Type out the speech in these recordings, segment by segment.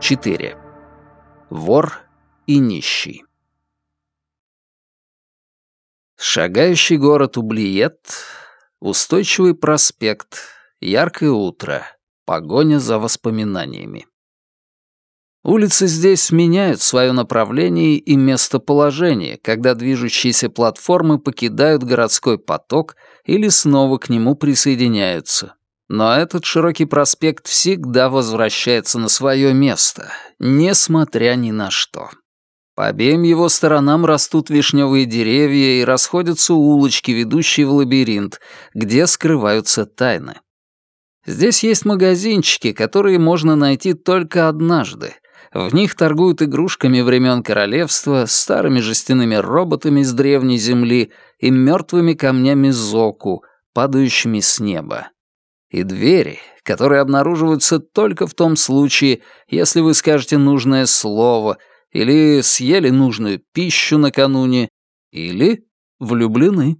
4. Вор и нищий. Шагающий город Ублиет, устойчивый проспект, яркое утро, погоня за воспоминаниями. Улицы здесь меняют свое направление и местоположение, когда движущиеся платформы покидают городской поток или снова к нему присоединяются. Но этот широкий проспект всегда возвращается на свое место, несмотря ни на что. По обеим его сторонам растут вишневые деревья и расходятся улочки, ведущие в лабиринт, где скрываются тайны. Здесь есть магазинчики, которые можно найти только однажды. В них торгуют игрушками времен королевства, старыми жестяными роботами с древней земли и мертвыми камнями зоку, падающими с неба. И двери, которые обнаруживаются только в том случае, если вы скажете нужное слово, или съели нужную пищу накануне, или влюблены.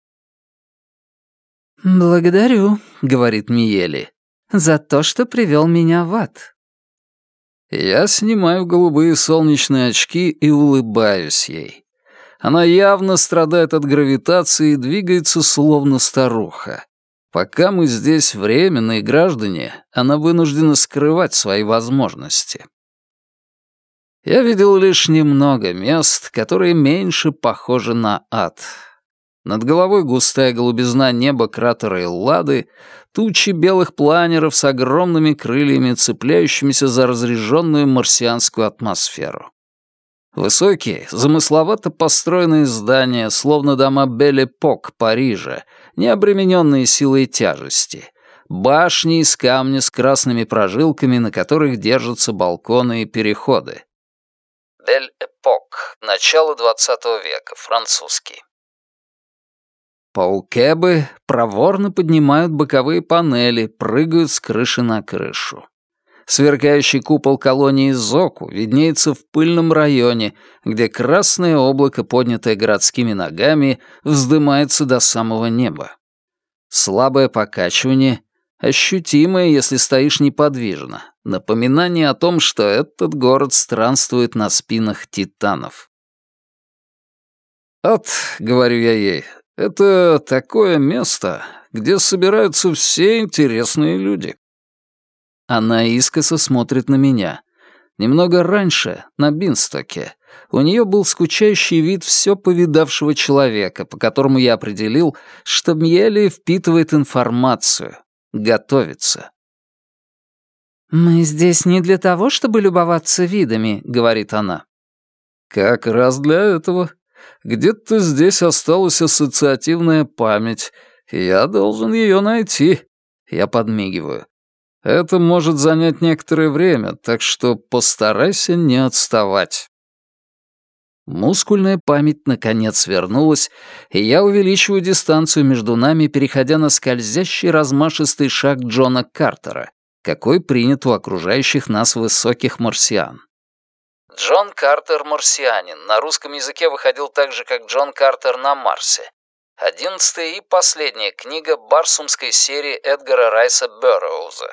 «Благодарю», — говорит Миели, — «за то, что привел меня в ад». Я снимаю голубые солнечные очки и улыбаюсь ей. Она явно страдает от гравитации и двигается словно старуха. Пока мы здесь временные граждане, она вынуждена скрывать свои возможности. Я видел лишь немного мест, которые меньше похожи на ад. Над головой густая голубизна неба кратера Эллады, тучи белых планеров с огромными крыльями, цепляющимися за разреженную марсианскую атмосферу. Высокие, замысловато построенные здания, словно дома Бель-Эпок Парижа, не обремененные силой тяжести. Башни из камня с красными прожилками, на которых держатся балконы и переходы. Бель-Эпок. Начало 20 века. Французский. Паукебы проворно поднимают боковые панели, прыгают с крыши на крышу. Сверкающий купол колонии Зоку виднеется в пыльном районе, где красное облако, поднятое городскими ногами, вздымается до самого неба. Слабое покачивание, ощутимое, если стоишь неподвижно, напоминание о том, что этот город странствует на спинах титанов. «Ад», — говорю я ей, — «это такое место, где собираются все интересные люди». Она искоса смотрит на меня. Немного раньше, на Бинстоке, у нее был скучающий вид все повидавшего человека, по которому я определил, что Мьели впитывает информацию, готовится. «Мы здесь не для того, чтобы любоваться видами», — говорит она. «Как раз для этого. Где-то здесь осталась ассоциативная память, и я должен ее найти». Я подмигиваю. Это может занять некоторое время, так что постарайся не отставать. Мускульная память наконец вернулась, и я увеличиваю дистанцию между нами, переходя на скользящий размашистый шаг Джона Картера, какой принят у окружающих нас высоких марсиан. Джон Картер — марсианин. На русском языке выходил так же, как Джон Картер на Марсе. 11-я и последняя книга барсумской серии Эдгара Райса Бэрроуза.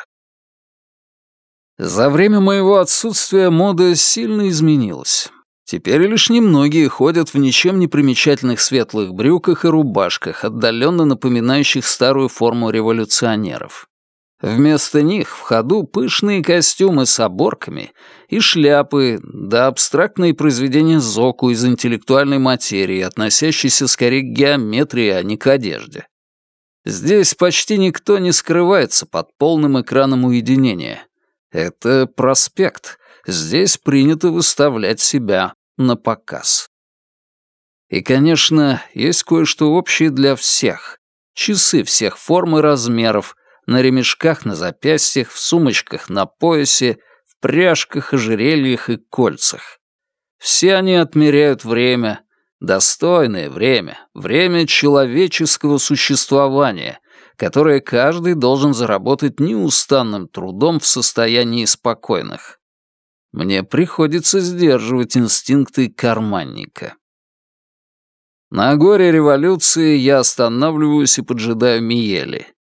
За время моего отсутствия мода сильно изменилась. Теперь лишь немногие ходят в ничем не примечательных светлых брюках и рубашках, отдаленно напоминающих старую форму революционеров. Вместо них в ходу пышные костюмы с оборками и шляпы, да абстрактные произведения зоку из интеллектуальной материи, относящиеся скорее к геометрии, а не к одежде. Здесь почти никто не скрывается под полным экраном уединения. Это проспект. Здесь принято выставлять себя на показ. И, конечно, есть кое-что общее для всех. Часы всех форм и размеров, на ремешках на запястьях, в сумочках на поясе, в пряжках, ожерельях и кольцах. Все они отмеряют время, достойное время, время человеческого существования, которое каждый должен заработать неустанным трудом в состоянии спокойных. Мне приходится сдерживать инстинкты карманника. На горе революции я останавливаюсь и поджидаю Миели.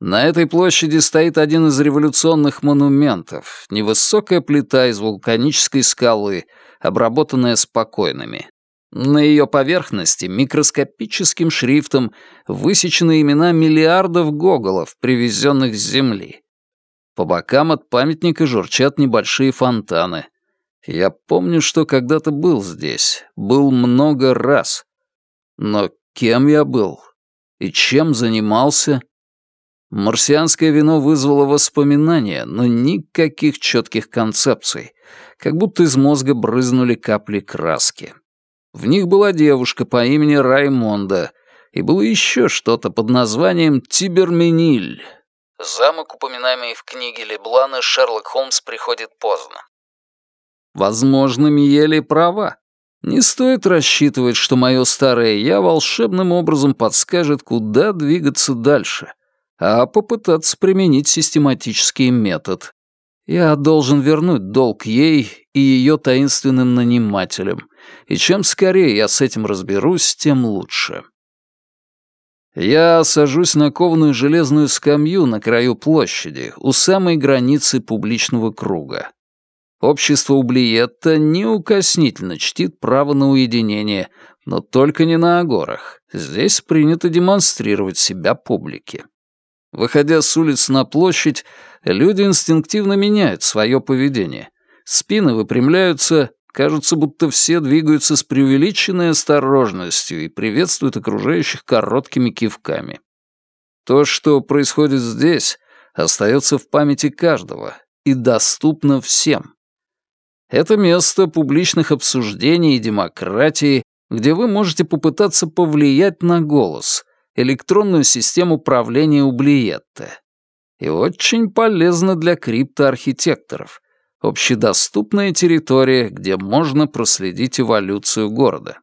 На этой площади стоит один из революционных монументов — невысокая плита из вулканической скалы, обработанная спокойными. На ее поверхности микроскопическим шрифтом высечены имена миллиардов гоголов, привезенных с Земли. По бокам от памятника журчат небольшие фонтаны. Я помню, что когда-то был здесь, был много раз. Но кем я был? И чем занимался? Марсианское вино вызвало воспоминания, но никаких четких концепций, как будто из мозга брызнули капли краски. В них была девушка по имени Раймонда, и было еще что-то под названием Тибермениль. Замок, упоминаемый в книге Леблана «Шерлок Холмс приходит поздно». Возможно, Миели права. Не стоит рассчитывать, что мое старое «я» волшебным образом подскажет, куда двигаться дальше, а попытаться применить систематический метод. Я должен вернуть долг ей и ее таинственным нанимателям, и чем скорее я с этим разберусь, тем лучше. Я сажусь на кованую железную скамью на краю площади, у самой границы публичного круга. Общество Ублиетта неукоснительно чтит право на уединение, но только не на агорах. Здесь принято демонстрировать себя публике. Выходя с улиц на площадь, люди инстинктивно меняют свое поведение. Спины выпрямляются, кажется, будто все двигаются с преувеличенной осторожностью и приветствуют окружающих короткими кивками. То, что происходит здесь, остается в памяти каждого и доступно всем. Это место публичных обсуждений и демократии, где вы можете попытаться повлиять на голос, электронную систему правления Ублиетта. И очень полезно для криптоархитекторов. Общедоступная территория, где можно проследить эволюцию города.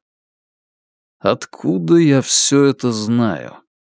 Откуда я все это знаю?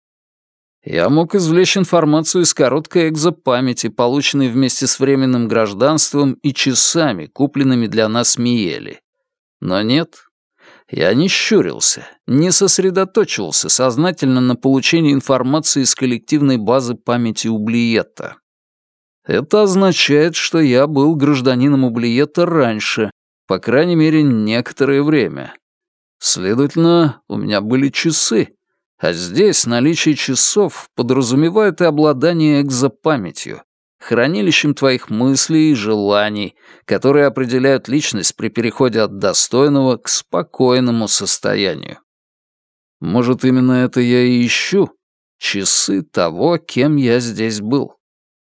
Я мог извлечь информацию из короткой экзопамяти, полученной вместе с временным гражданством и часами, купленными для нас Миели. Но нет, я не щурился, не сосредоточивался сознательно на получении информации из коллективной базы памяти Ублиетта. Это означает, что я был гражданином Ублиетта раньше, по крайней мере, некоторое время. Следовательно, у меня были часы, а здесь наличие часов подразумевает и обладание экзопамятью, хранилищем твоих мыслей и желаний, которые определяют личность при переходе от достойного к спокойному состоянию. Может, именно это я и ищу? Часы того, кем я здесь был.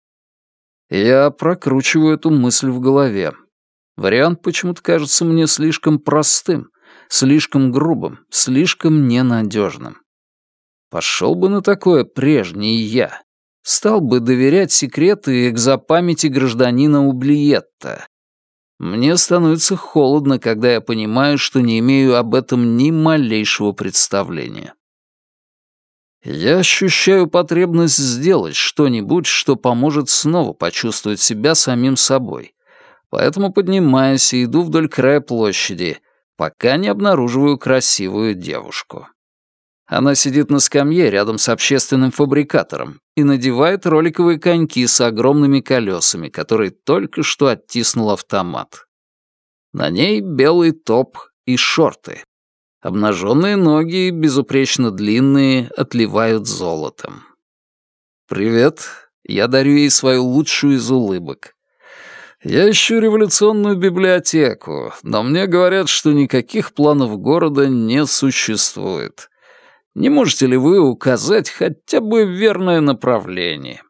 Я прокручиваю эту мысль в голове. Вариант почему-то кажется мне слишком простым, слишком грубым, слишком ненадежным. Пошел бы на такое прежний я. Стал бы доверять секреты экзопамяти гражданина Ублиетта. Мне становится холодно, когда я понимаю, что не имею об этом ни малейшего представления. Я ощущаю потребность сделать что-нибудь, что поможет снова почувствовать себя самим собой. Поэтому поднимаюсь и иду вдоль края площади, пока не обнаруживаю красивую девушку. Она сидит на скамье рядом с общественным фабрикатором и надевает роликовые коньки с огромными колесами, которые только что оттиснул автомат. На ней белый топ и шорты. Обнаженные ноги, безупречно длинные, отливают золотом. «Привет», я дарю ей свою лучшую из улыбок. «Я ищу революционную библиотеку, но мне говорят, что никаких планов города не существует. Не можете ли вы указать хотя бы верное направление?»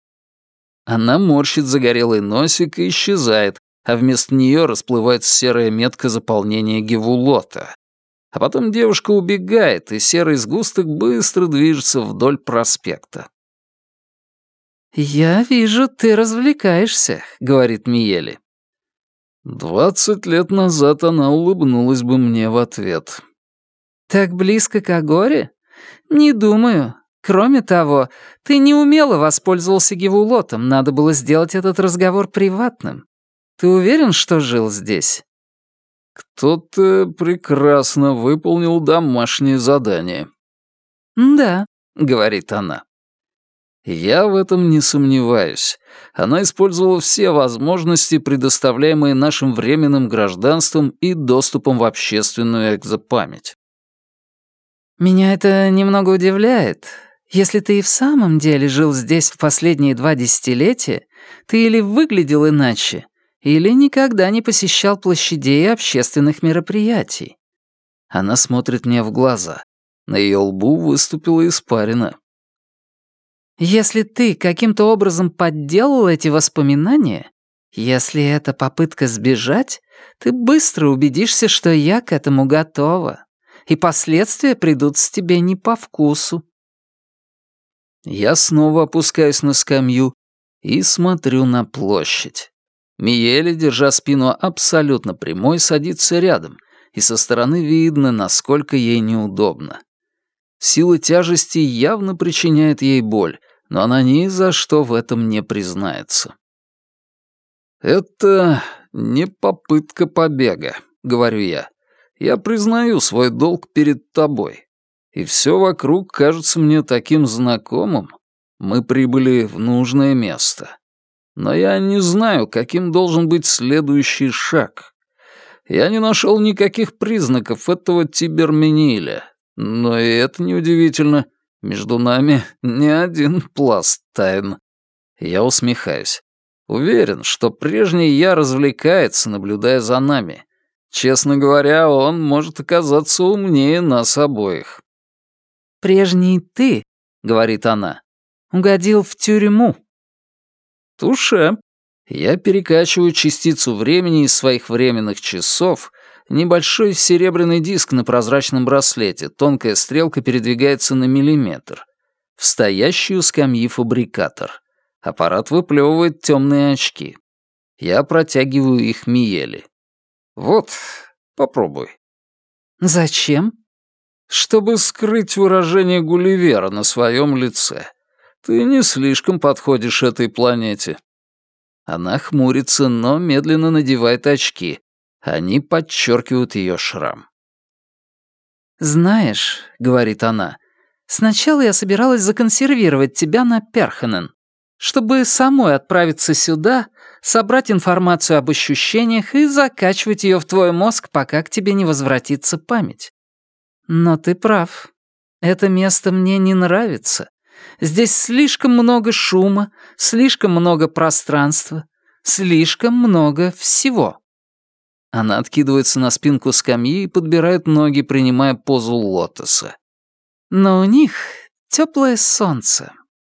Она морщит загорелый носик и исчезает, а вместо нее расплывается серая метка заполнения Гевулота. А потом девушка убегает, и серый сгусток быстро движется вдоль проспекта. «Я вижу, ты развлекаешься», — говорит Миели. 20 лет назад она улыбнулась бы мне в ответ. «Так близко к Агоре? Не думаю. Кроме того, ты неумело воспользовался Гевулотом, надо было сделать этот разговор приватным. Ты уверен, что жил здесь?» «Кто-то прекрасно выполнил домашнее задание». «Да», — говорит она. Я в этом не сомневаюсь. Она использовала все возможности, предоставляемые нашим временным гражданством и доступом в общественную экзопамять. Меня это немного удивляет. Если ты и в самом деле жил здесь в последние 2 десятилетия, ты или выглядел иначе, или никогда не посещал площадей и общественных мероприятий. Она смотрит мне в глаза. На ее лбу выступила испарина. Если ты каким-то образом подделал эти воспоминания, если это попытка сбежать, ты быстро убедишься, что я к этому готова, и последствия придутся тебе не по вкусу. Я снова опускаюсь на скамью и смотрю на площадь. Миеле, держа спину абсолютно прямой, садится рядом, и со стороны видно, насколько ей неудобно. Сила тяжести явно причиняет ей боль, но она ни за что в этом не признается. «Это не попытка побега», — говорю я. «Я признаю свой долг перед тобой. И все вокруг кажется мне таким знакомым. Мы прибыли в нужное место. Но я не знаю, каким должен быть следующий шаг. Я не нашел никаких признаков этого Тибермениля. Но и это неудивительно. Между нами не один пласт тайн». Я усмехаюсь. Уверен, что прежний я развлекается, наблюдая за нами. Честно говоря, он может оказаться умнее нас обоих. «Прежний ты, — говорит она, — угодил в тюрьму». Туше. Я перекачиваю частицу времени из своих временных часов. Небольшой серебряный диск на прозрачном браслете, тонкая стрелка передвигается на миллиметр. В стоящий у скамьи фабрикатор. Аппарат выплевывает темные очки. Я протягиваю их Миеле. «Вот, попробуй». «Зачем?» «Чтобы скрыть выражение Гулливера на своем лице. Ты не слишком подходишь этой планете». Она хмурится, но медленно надевает очки. Они подчеркивают ее шрам. «Знаешь, — говорит она, — сначала я собиралась законсервировать тебя на Перханен, чтобы самой отправиться сюда, собрать информацию об ощущениях и закачивать ее в твой мозг, пока к тебе не возвратится память. Но ты прав. Это место мне не нравится. Здесь слишком много шума, слишком много пространства, слишком много всего». Она откидывается на спинку скамьи и подбирает ноги, принимая позу лотоса. «Но у них теплое солнце».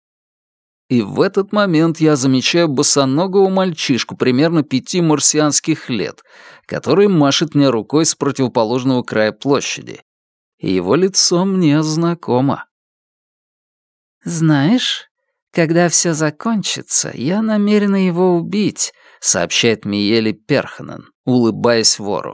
И в этот момент я замечаю босоногого мальчишку примерно 5 марсианских лет, который машет мне рукой с противоположного края площади. И его лицо мне знакомо. «Знаешь, когда все закончится, я намерена его убить», — сообщает Миеле Перханен, улыбаясь вору.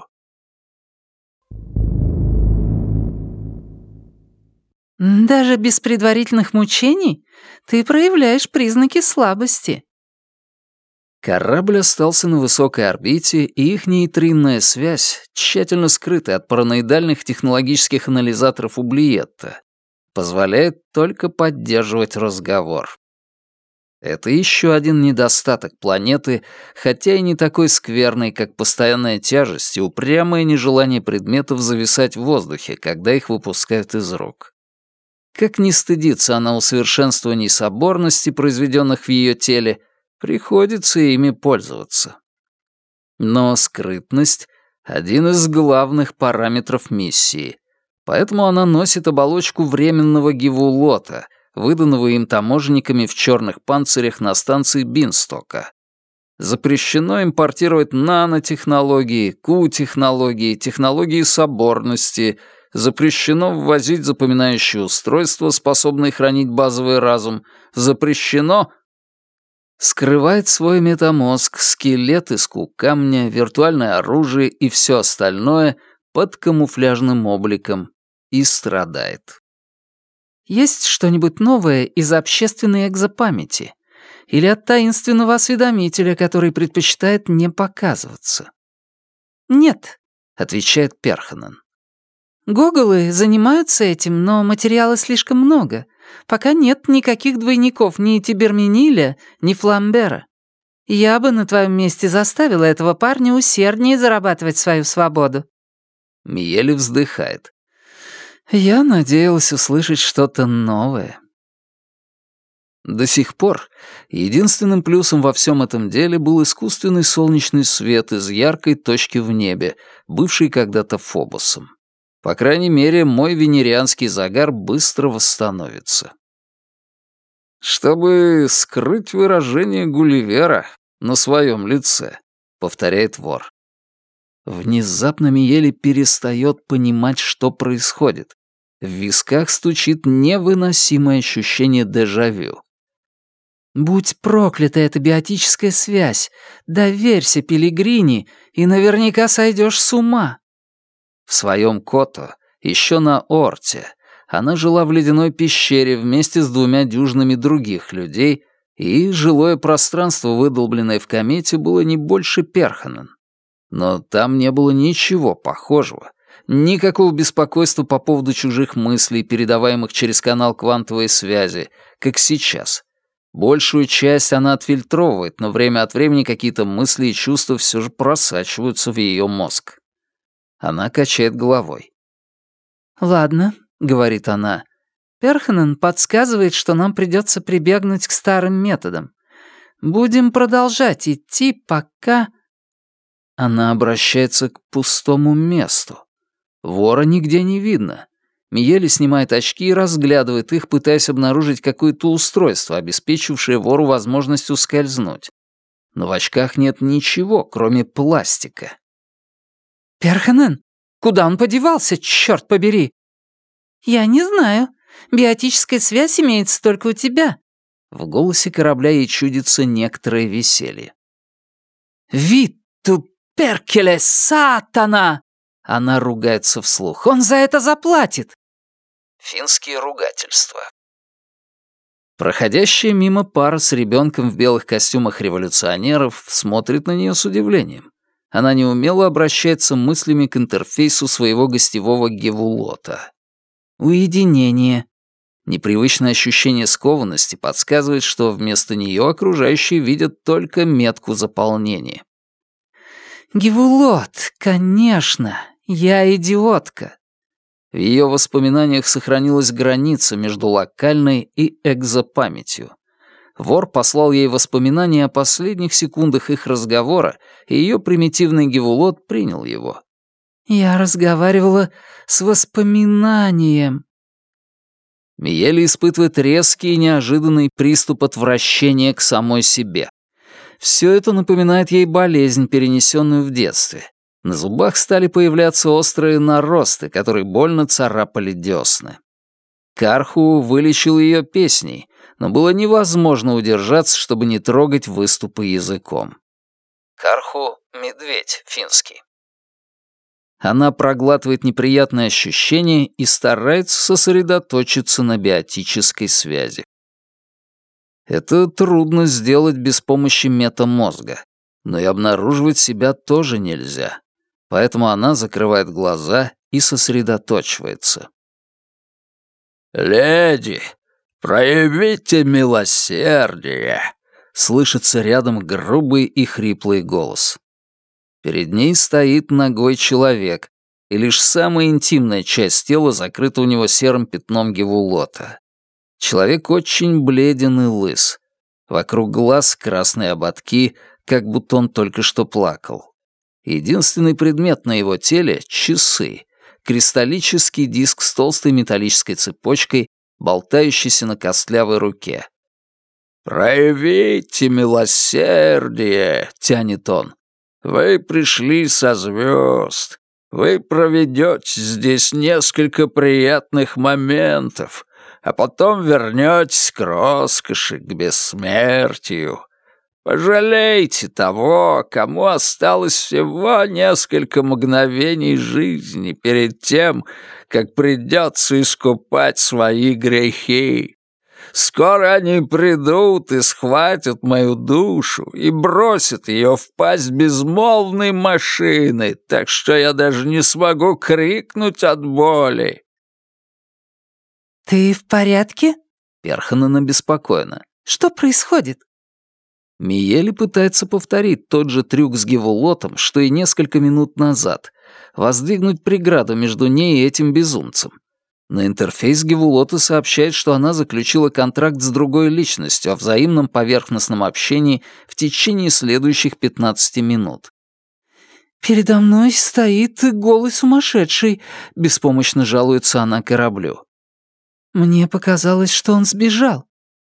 «Даже без предварительных мучений ты проявляешь признаки слабости». Корабль остался на высокой орбите, и их нейтринная связь, тщательно скрытая от параноидальных технологических анализаторов Ублиетта, позволяет только поддерживать разговор. Это еще один недостаток планеты, хотя и не такой скверный, как постоянная тяжесть и упрямое нежелание предметов зависать в воздухе, когда их выпускают из рук. Как ни стыдится она усовершенствований соборности, произведенных в ее теле, приходится ими пользоваться. Но скрытность — один из главных параметров миссии, поэтому она носит оболочку временного гивулота, выданного им таможенниками в черных панцирях на станции Бинстока. Запрещено импортировать нанотехнологии, Q-технологии, технологии соборности, запрещено ввозить запоминающие устройства, способные хранить базовый разум, запрещено... Скрывает свой метамозг, скелет из камня, виртуальное оружие и все остальное под камуфляжным обликом и страдает. Есть что-нибудь новое из общественной экзопамяти? Или от таинственного осведомителя, который предпочитает не показываться? «Нет», — отвечает Перханен. «Гоголы занимаются этим, но материала слишком много. пока нет никаких двойников ни Тибермениля, ни Фламбера. Я бы на твоем месте заставила этого парня усерднее зарабатывать свою свободу». Миели вздыхает. «Я надеялась услышать что-то новое». До сих пор единственным плюсом во всем этом деле был искусственный солнечный свет из яркой точки в небе, бывший когда-то Фобосом. По крайней мере, мой венерианский загар быстро восстановится. «Чтобы скрыть выражение Гулливера на своем лице», — повторяет вор. Внезапно Миели перестает понимать, что происходит. В висках стучит невыносимое ощущение дежавю. «Будь проклята эта биотическая связь! Доверься Пелигрини, и наверняка сойдешь с ума!» В своем Кото, еще на Орте, она жила в ледяной пещере вместе с 2 дюжинами других людей, и жилое пространство, выдолбленное в комете, было не больше Перханен. Но там не было ничего похожего, никакого беспокойства по поводу чужих мыслей, передаваемых через канал квантовой связи, как сейчас. Большую часть она отфильтровывает, но время от времени какие-то мысли и чувства все же просачиваются в ее мозг. Она качает головой. «Ладно», — говорит она, — «Перханен подсказывает, что нам придется прибегнуть к старым методам. Будем продолжать идти, пока...» Она обращается к пустому месту. Вора нигде не видно. Миели снимает очки и разглядывает их, пытаясь обнаружить какое-то устройство, обеспечившее вору возможность ускользнуть. Но в очках нет ничего, кроме пластика. «Перханен, куда он подевался, черт побери?» «Я не знаю. Биотическая связь имеется только у тебя». В голосе корабля ей чудится некоторое веселье. «Витту перкеле сатана!» Она ругается вслух. «Он за это заплатит!» Финские ругательства. Проходящая мимо пара с ребенком в белых костюмах революционеров смотрит на нее с удивлением. Она неумело обращается мыслями к интерфейсу своего гостевого гевулота. Уединение. Непривычное ощущение скованности подсказывает, что вместо нее окружающие видят только метку заполнения. «Гевулот, конечно, я идиотка». В ее воспоминаниях сохранилась граница между локальной и экзопамятью. Вор послал ей воспоминания о последних секундах их разговора, и ее примитивный гевулот принял его. «Я разговаривала с воспоминанием». Миели испытывает резкий и неожиданный приступ отвращения к самой себе. Все это напоминает ей болезнь, перенесенную в детстве. На зубах стали появляться острые наросты, которые больно царапали десны. Карху вылечил ее песней, но было невозможно удержаться, чтобы не трогать выступы языком. Карху — медведь, финский. Она проглатывает неприятные ощущения и старается сосредоточиться на биотической связи. Это трудно сделать без помощи метамозга, но и обнаруживать себя тоже нельзя. Поэтому она закрывает глаза и сосредоточивается. «Леди, проявите милосердие!» — слышится рядом грубый и хриплый голос. Перед ней стоит нагой человек, и лишь самая интимная часть тела закрыта у него серым пятном гевулота. Человек очень бледен и лыс. Вокруг глаз красные ободки, как будто он только что плакал. Единственный предмет на его теле — часы, кристаллический диск с толстой металлической цепочкой, болтающийся на костлявой руке. «Проявите милосердие!» — тянет он. «Вы пришли со звезд. Вы проведете здесь несколько приятных моментов, а потом вернетесь к роскоши, к бессмертию. Пожалейте того, кому осталось всего несколько мгновений жизни перед тем, как придется искупать свои грехи. Скоро они придут и схватят мою душу и бросят ее в пасть безмолвной машины, так что я даже не смогу крикнуть от боли». «Ты в порядке?» Перханен обеспокоена. «Что происходит?» Миели пытается повторить тот же трюк с Гевулотом, что и несколько минут назад. Воздвигнуть преграду между ней и этим безумцем. На интерфейс Гевулота сообщает, что она заключила контракт с другой личностью о взаимном поверхностном общении в течение следующих 15 минут. «Передо мной стоит голый сумасшедший», — беспомощно жалуется она кораблю. «Мне показалось, что он сбежал».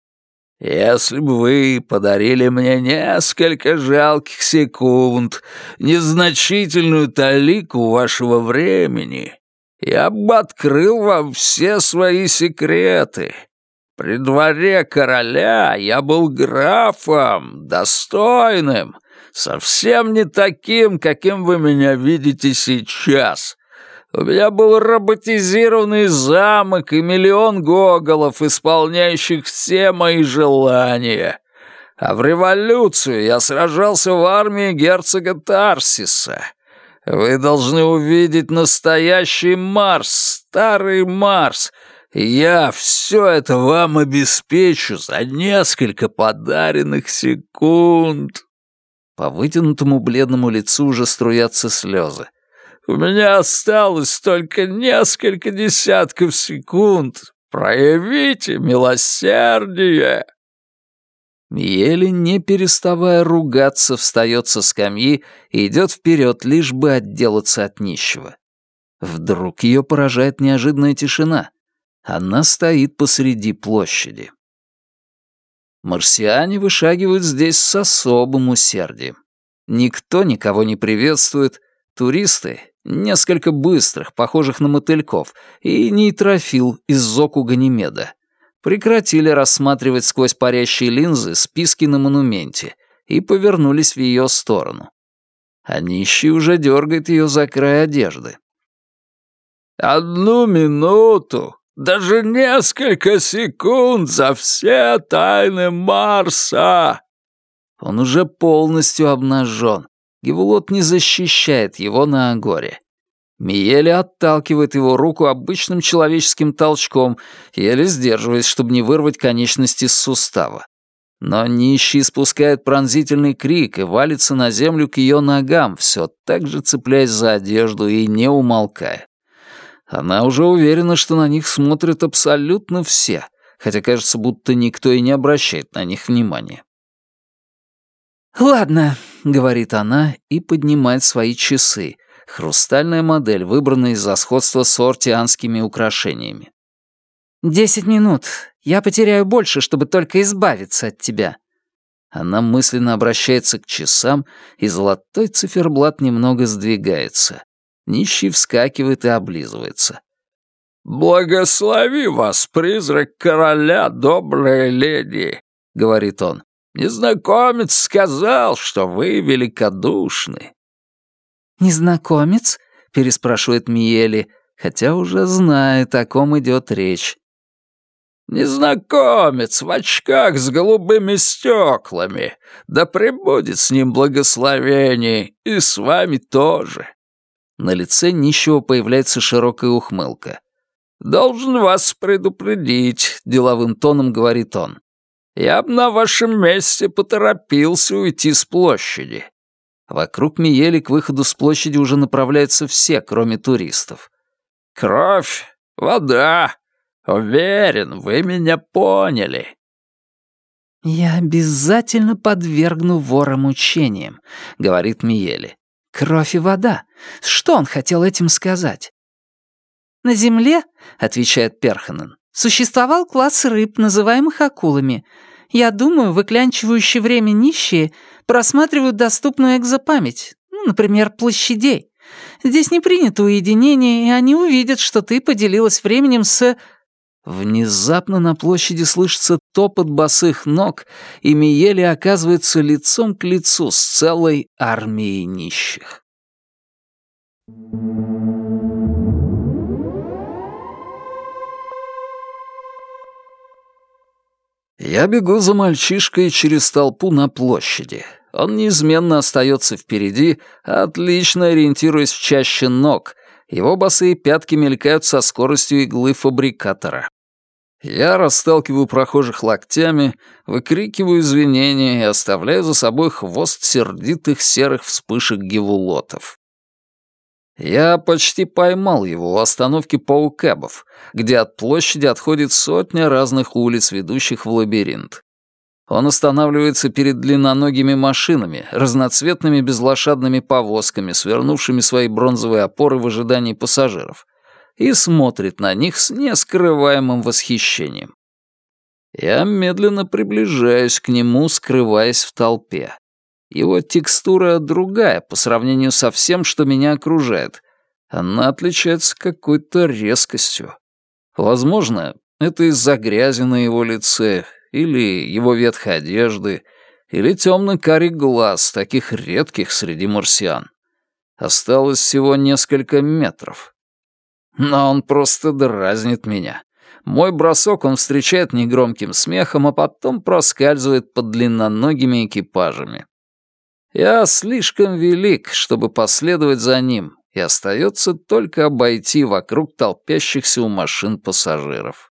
«Если бы вы подарили мне несколько жалких секунд, незначительную талику вашего времени, я бы открыл вам все свои секреты. При дворе короля я был графом, достойным, совсем не таким, каким вы меня видите сейчас. У меня был роботизированный замок и миллион гоголов, исполняющих все мои желания. А в революцию я сражался в армии герцога Тарсиса. Вы должны увидеть настоящий Марс, старый Марс. И я все это вам обеспечу за несколько подаренных секунд». По вытянутому бледному лицу уже струятся слезы. «У меня осталось только несколько десятков секунд. Проявите милосердие!» Миели, не переставая ругаться, встает со скамьи и идет вперед, лишь бы отделаться от нищего. Вдруг ее поражает неожиданная тишина. Она стоит посреди площади. Марсиане вышагивают здесь с особым усердием. Никто никого не приветствует. Туристы, несколько быстрых, похожих на мотыльков, и нейтрофил из Зоку Ганимеда, прекратили рассматривать сквозь парящие линзы списки на монументе и повернулись в ее сторону. А нищий уже дергает ее за край одежды. «Одну минуту, даже несколько секунд за все тайны Марса!» Он уже полностью обнажен. Гевулот не защищает его на Агоре. Миели отталкивает его руку обычным человеческим толчком, еле сдерживаясь, чтобы не вырвать конечности с сустава. Но нищий спускает пронзительный крик и валится на землю к ее ногам, все так же цепляясь за одежду и не умолкая. Она уже уверена, что на них смотрят абсолютно все, хотя кажется, будто никто и не обращает на них внимания. «Ладно», — говорит она и поднимает свои часы. Хрустальная модель, выбранная из-за сходства с ортианскими украшениями. 10 минут. Я потеряю больше, чтобы только избавиться от тебя». Она мысленно обращается к часам, и золотой циферблат немного сдвигается. Нищий вскакивает и облизывается. «Благослови вас, призрак короля, добрая леди», — говорит он. «Незнакомец сказал, что вы великодушны». «Незнакомец?» — переспрашивает Миели, хотя уже знает, о ком идет речь. «Незнакомец в очках с голубыми стеклами. Да пребудет с ним благословение, и с вами тоже». На лице нищего появляется широкая ухмылка. «Должен вас предупредить», — деловым тоном говорит он. «Я бы на вашем месте поторопился уйти с площади». Вокруг Миели к выходу с площади уже направляются все, кроме туристов. «Кровь, вода. Уверен, вы меня поняли». «Я обязательно подвергну вора мучениям», — говорит Миели. «Кровь и вода. Что он хотел этим сказать?» «На Земле, — отвечает Перханен, — существовал класс рыб, называемых акулами. Я думаю, выклянчивающие время нищие просматривают доступную экзопамять, например, площадей. Здесь не принято уединение, и они увидят, что ты поделилась временем с...» Внезапно на площади слышится топот босых ног, и Миели оказывается лицом к лицу с целой армией нищих. Я бегу за мальчишкой через толпу на площади. Он неизменно остается впереди, отлично ориентируясь в чаще ног. Его босые пятки мелькают со скоростью иглы фабрикатора. Я расталкиваю прохожих локтями, выкрикиваю извинения и оставляю за собой хвост сердитых серых вспышек гевулотов. Я почти поймал его у остановки паукэбов, где от площади отходит сотня разных улиц, ведущих в лабиринт. Он останавливается перед длинноногими машинами, разноцветными безлошадными повозками, свернувшими свои бронзовые опоры в ожидании пассажиров, и смотрит на них с нескрываемым восхищением. Я медленно приближаюсь к нему, скрываясь в толпе. Его текстура другая по сравнению со всем, что меня окружает. Она отличается какой-то резкостью. Возможно, это из-за грязи на его лице, или его ветхой одежды, или темно-карий глаз, таких редких среди марсиан. Осталось всего несколько метров. Но он просто дразнит меня. Мой бросок он встречает негромким смехом, а потом проскальзывает под длинноногими экипажами. Я слишком велик, чтобы последовать за ним, и остается только обойти вокруг толпящихся у машин пассажиров.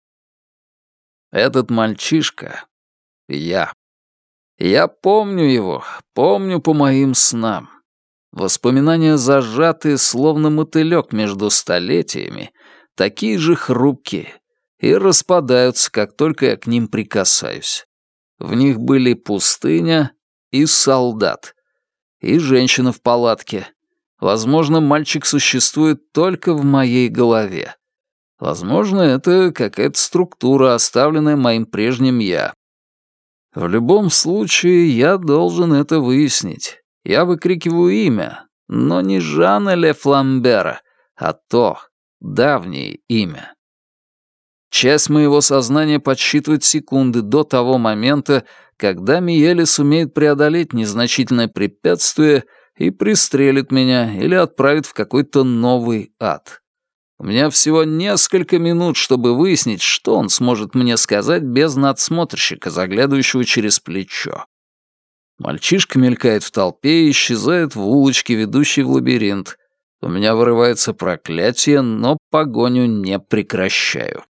Этот мальчишка — я. Я помню его, помню по моим снам. Воспоминания зажатые, словно мотылек между столетиями, такие же хрупкие, и распадаются, как только я к ним прикасаюсь. В них были пустыня и солдат, и женщина в палатке. Возможно, мальчик существует только в моей голове. Возможно, это какая-то структура, оставленная моим прежним «я». В любом случае, я должен это выяснить. Я выкрикиваю имя, но не Жана Ле Фламбера, а то давнее имя. Часть моего сознания подсчитывает секунды до того момента, когда Миеле сумеет преодолеть незначительное препятствие и пристрелит меня или отправит в какой-то новый ад. У меня всего несколько минут, чтобы выяснить, что он сможет мне сказать без надсмотрщика, заглядывающего через плечо. Мальчишка мелькает в толпе и исчезает в улочке, ведущей в лабиринт. У меня вырывается проклятие, но погоню не прекращаю.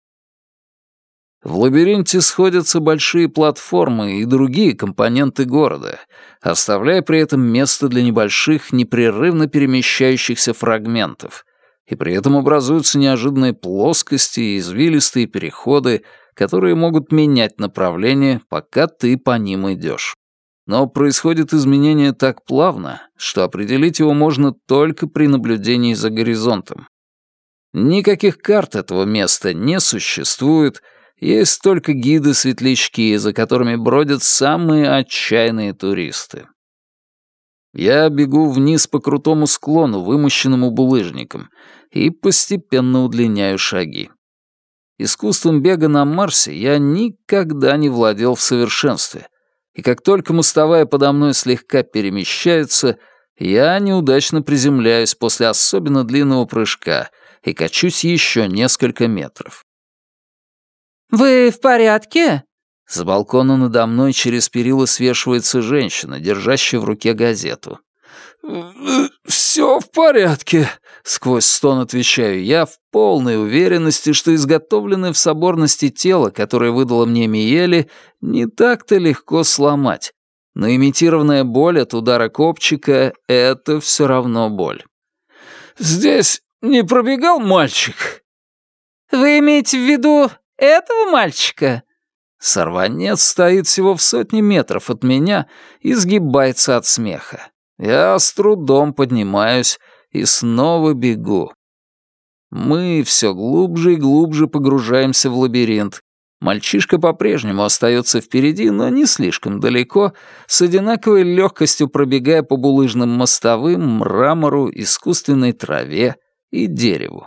В лабиринте сходятся большие платформы и другие компоненты города, оставляя при этом место для небольших, непрерывно перемещающихся фрагментов, и при этом образуются неожиданные плоскости и извилистые переходы, которые могут менять направление, пока ты по ним идешь. Но происходит изменение так плавно, что определить его можно только при наблюдении за горизонтом. Никаких карт этого места не существует, есть только гиды-светлячки, за которыми бродят самые отчаянные туристы. Я бегу вниз по крутому склону, вымощенному булыжником, и постепенно удлиняю шаги. Искусством бега на Марсе я никогда не владел в совершенстве, и как только мостовая подо мной слегка перемещается, я неудачно приземляюсь после особенно длинного прыжка и качусь еще несколько метров. «Вы в порядке?» С балкона надо мной через перила свешивается женщина, держащая в руке газету. «Все в порядке», — сквозь стон отвечаю я, в полной уверенности, что изготовленное в соборности тело, которое выдало мне Миеле, не так-то легко сломать. Но имитированная боль от удара копчика — это все равно боль. «Здесь не пробегал мальчик?» «Вы имеете в виду этого мальчика?» Сорванец стоит всего в 100 метров от меня и сгибается от смеха. Я с трудом поднимаюсь и снова бегу. Мы все глубже и глубже погружаемся в лабиринт. Мальчишка по-прежнему остается впереди, но не слишком далеко, с одинаковой легкостью пробегая по булыжным мостовым, мрамору, искусственной траве и дереву.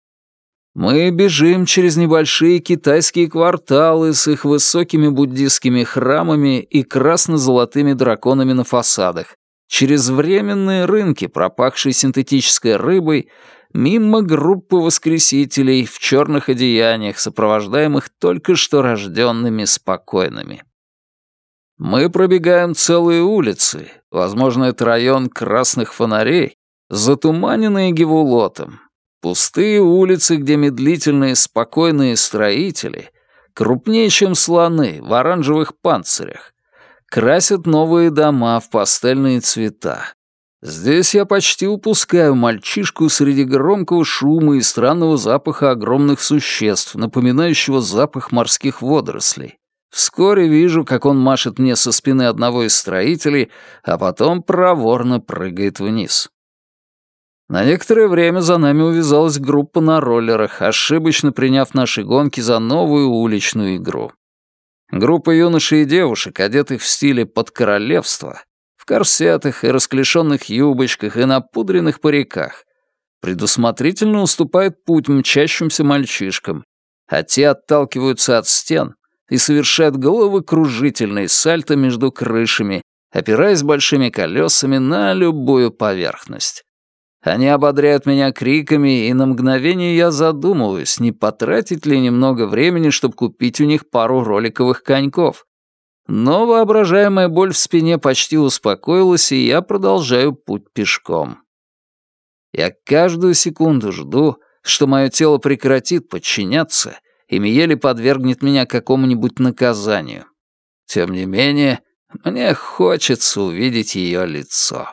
Мы бежим через небольшие китайские кварталы с их высокими буддистскими храмами и красно-золотыми драконами на фасадах, через временные рынки, пропахшие синтетической рыбой, мимо группы воскресителей в черных одеяниях, сопровождаемых только что рожденными спокойными. Мы пробегаем целые улицы, возможно, это район красных фонарей, затуманенные гевулотом. Пустые улицы, где медлительные, спокойные строители, Крупнее, чем слоны, в оранжевых панцирях. Красят новые дома в пастельные цвета. Здесь я почти упускаю мальчишку среди громкого шума и странного запаха огромных существ, напоминающего запах морских водорослей. Вскоре вижу, как он машет мне со спины одного из строителей, а потом проворно прыгает вниз. На некоторое время за нами увязалась группа на роллерах, ошибочно приняв наши гонки за новую уличную игру. Группа юношей и девушек, одетых в стиле подкоролевства, в корсетах и расклешенных юбочках и напудренных париках, предусмотрительно уступает путь мчащимся мальчишкам, а те отталкиваются от стен и совершают головокружительные сальто между крышами, опираясь большими колесами на любую поверхность. Они ободряют меня криками, и на мгновение я задумываюсь, не потратить ли немного времени, чтобы купить у них пару роликовых коньков. Но воображаемая боль в спине почти успокоилась, и я продолжаю путь пешком. Я каждую секунду жду, что мое тело прекратит подчиняться, и Миели подвергнет меня какому-нибудь наказанию. Тем не менее, мне хочется увидеть ее лицо.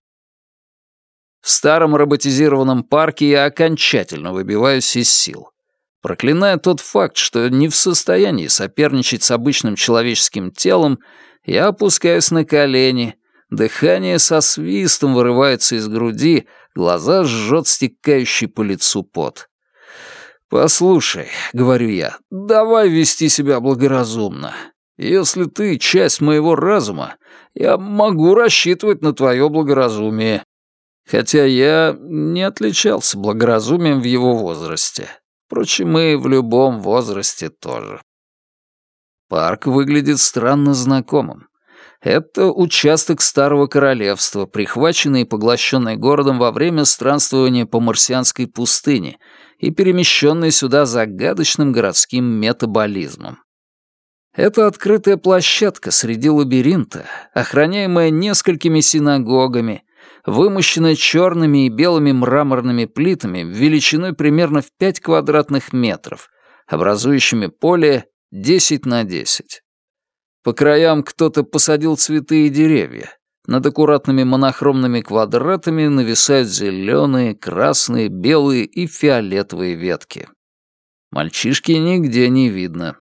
В старом роботизированном парке я окончательно выбиваюсь из сил. Проклиная тот факт, что не в состоянии соперничать с обычным человеческим телом, я опускаюсь на колени, дыхание со свистом вырывается из груди, глаза жжет стекающий по лицу пот. «Послушай», — говорю я, — «давай вести себя благоразумно. Если ты часть моего разума, я могу рассчитывать на твое благоразумие». Хотя я не отличался благоразумием в его возрасте. Впрочем, и в любом возрасте тоже. Парк выглядит странно знакомым. Это участок Старого Королевства, прихваченный и поглощенный городом во время странствования по марсианской пустыне и перемещенный сюда загадочным городским метаболизмом. Это открытая площадка среди лабиринта, охраняемая несколькими синагогами, вымощенная черными и белыми мраморными плитами величиной примерно в 5 квадратных метров, образующими поле 10 на 10. По краям кто-то посадил цветы и деревья. Над аккуратными монохромными квадратами нависают зеленые, красные, белые и фиолетовые ветки. Мальчишки нигде не видно.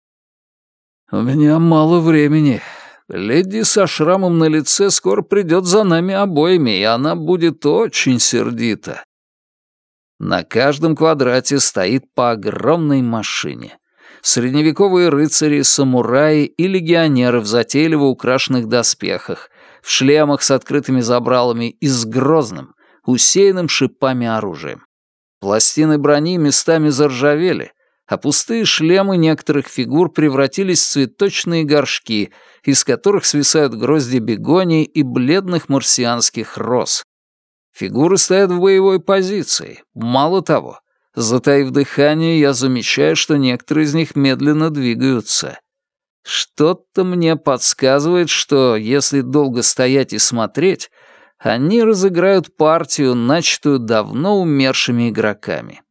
«У меня мало времени. Леди со шрамом на лице скоро придет за нами обоими, и она будет очень сердита». На каждом квадрате стоит по огромной машине. Средневековые рыцари, самураи и легионеры в затейливо украшенных доспехах, в шлемах с открытыми забралами и с грозным, усеянным шипами оружием. Пластины брони местами заржавели, а пустые шлемы некоторых фигур превратились в цветочные горшки, из которых свисают грозди бегоний и бледных марсианских роз. Фигуры стоят в боевой позиции. Мало того, затаив дыхание, я замечаю, что некоторые из них медленно двигаются. Что-то мне подсказывает, что если долго стоять и смотреть, они разыграют партию, начатую давно умершими игроками.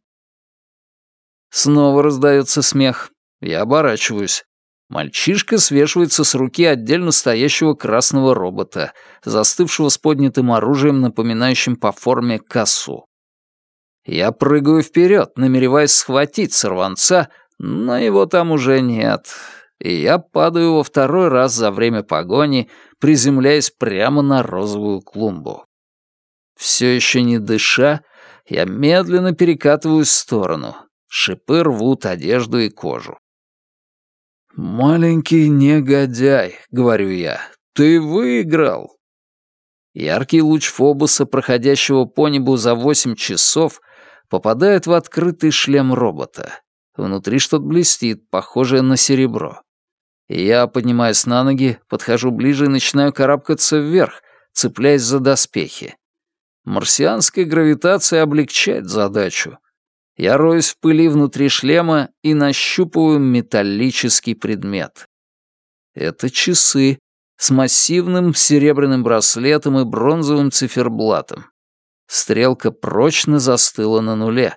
Снова раздается смех. Я оборачиваюсь. Мальчишка свешивается с руки отдельно стоящего красного робота, застывшего с поднятым оружием, напоминающим по форме косу. Я прыгаю вперед, намереваясь схватить сорванца, но его там уже нет. И я падаю во второй раз за время погони, приземляясь прямо на розовую клумбу. Все еще не дыша, я медленно перекатываюсь в сторону. Шипы рвут одежду и кожу. «Маленький негодяй», — говорю я, — «ты выиграл». Яркий луч Фобоса, проходящего по небу за 8 часов, попадает в открытый шлем робота. Внутри что-то блестит, похожее на серебро. Я поднимаюсь на ноги, подхожу ближе и начинаю карабкаться вверх, цепляясь за доспехи. Марсианская гравитация облегчает задачу. Я роюсь в пыли внутри шлема и нащупываю металлический предмет. Это часы с массивным серебряным браслетом и бронзовым циферблатом. Стрелка прочно застыла на нуле.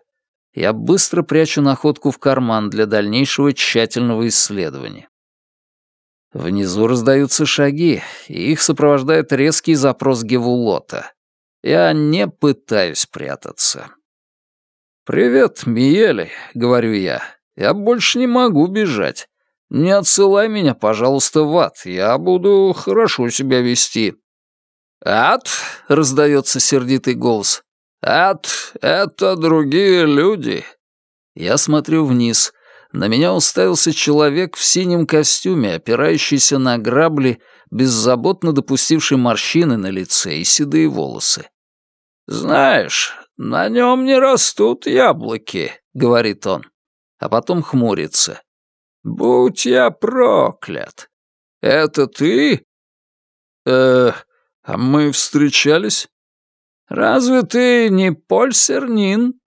Я быстро прячу находку в карман для дальнейшего тщательного исследования. Внизу раздаются шаги, и их сопровождает резкий запрос Гевулота. Я не пытаюсь прятаться. «Привет, Миели», — говорю я. «Я больше не могу бежать. Не отсылай меня, пожалуйста, в ад. Я буду хорошо себя вести». «Ад?» — раздается сердитый голос. «Ад — это другие люди». Я смотрю вниз. На меня уставился человек в синем костюме, опирающийся на грабли, беззаботно допустивший морщины на лице и седые волосы. «Знаешь, на нем не растут яблоки», — говорит он, а потом хмурится. «Будь я проклят! Это ты?» А мы встречались?» «Разве ты не Поль Сернин?»